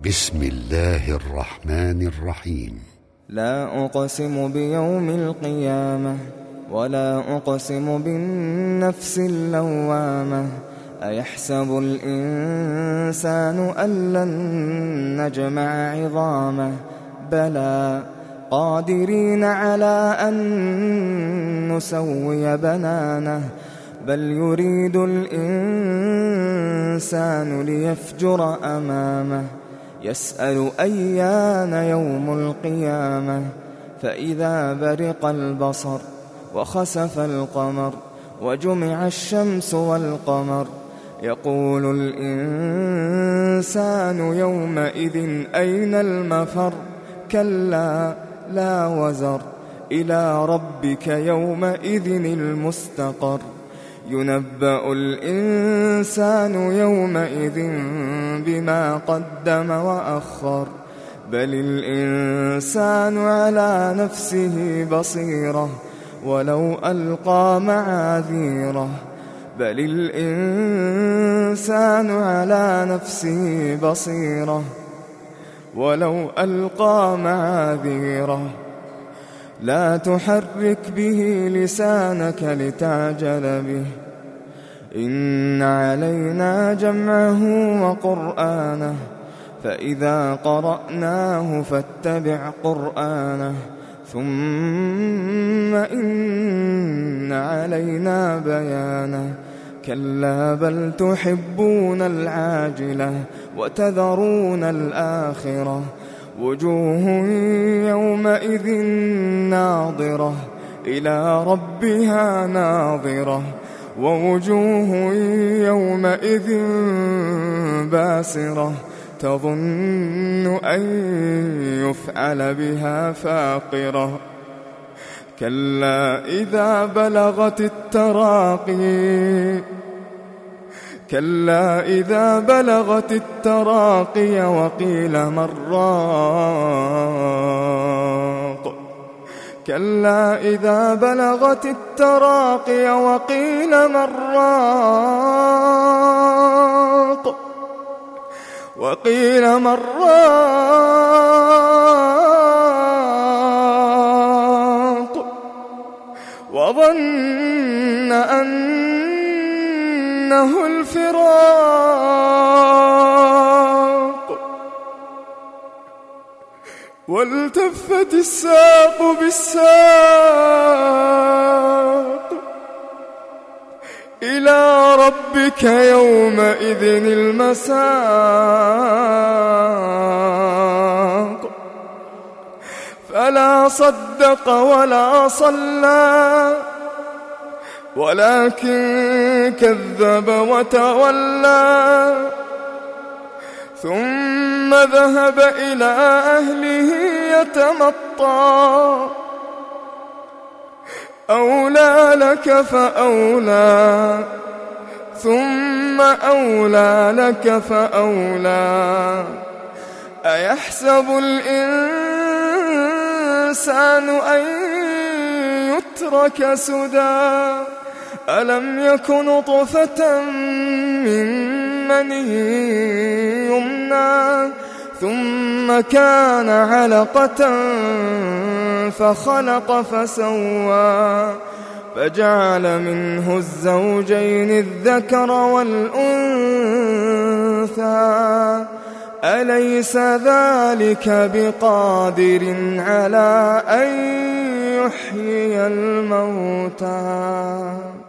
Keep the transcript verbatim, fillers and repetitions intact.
بسم الله الرحمن الرحيم. لا أقسم بيوم القيامة ولا أقسم بالنفس اللوامة. أيحسب الإنسان أن لن نجمع عظامه بلى قادرين على أن نسوي بنانه بل يريد الإنسان ليفجر أمامه يسأل أيان يوم القيامة فإذا برق البصر وخسف القمر وجمع الشمس والقمر يقول الإنسان يومئذ أين المفر كلا لا وزر إلى ربك يومئذ المستقر ينبأ الإنسان يومئذ بما قدم وأخر بل الإنسان على نفسه بصيرة ولو ألقى معاذيره بل الإنسان على نفسه بصيرة ولو ألقى معاذيره لا تحرك به لسانك لتعجل به إن علينا جمعه وقرآنه فإذا قرأناه فاتبع قرآنه ثم إن علينا بيانه كلا بل تحبون العاجلة وتذرون الآخرة وجوه يومئذ ناظرة إلى ربها ناظرة ووجوه يومئذ باسرة تظن أن يفعل بها فاقرة كلا إذا بلغت التراقي كلا إذا بلغت التراقي وقيل من راق كلا إذا بلغت التراقي وقيل من راق وقيل من راق وظن أنه الفراق والتفت الساق بالساق إلى ربك يومئذ المساق فلا صدق ولا صلى ولكن كذب وتولى ثم ذهب إلى أهله يتمطى أولى لك فأولى ثم أولى لك فأولى أيحسب الإنسان أن يترك سدى ألم يك نطفة من مني يمنى ثم كان علقة فخلق فسوى فجعل منه الزوجين الذكر والأنثى أليس ذلك بقادر على أن يحيي الموتى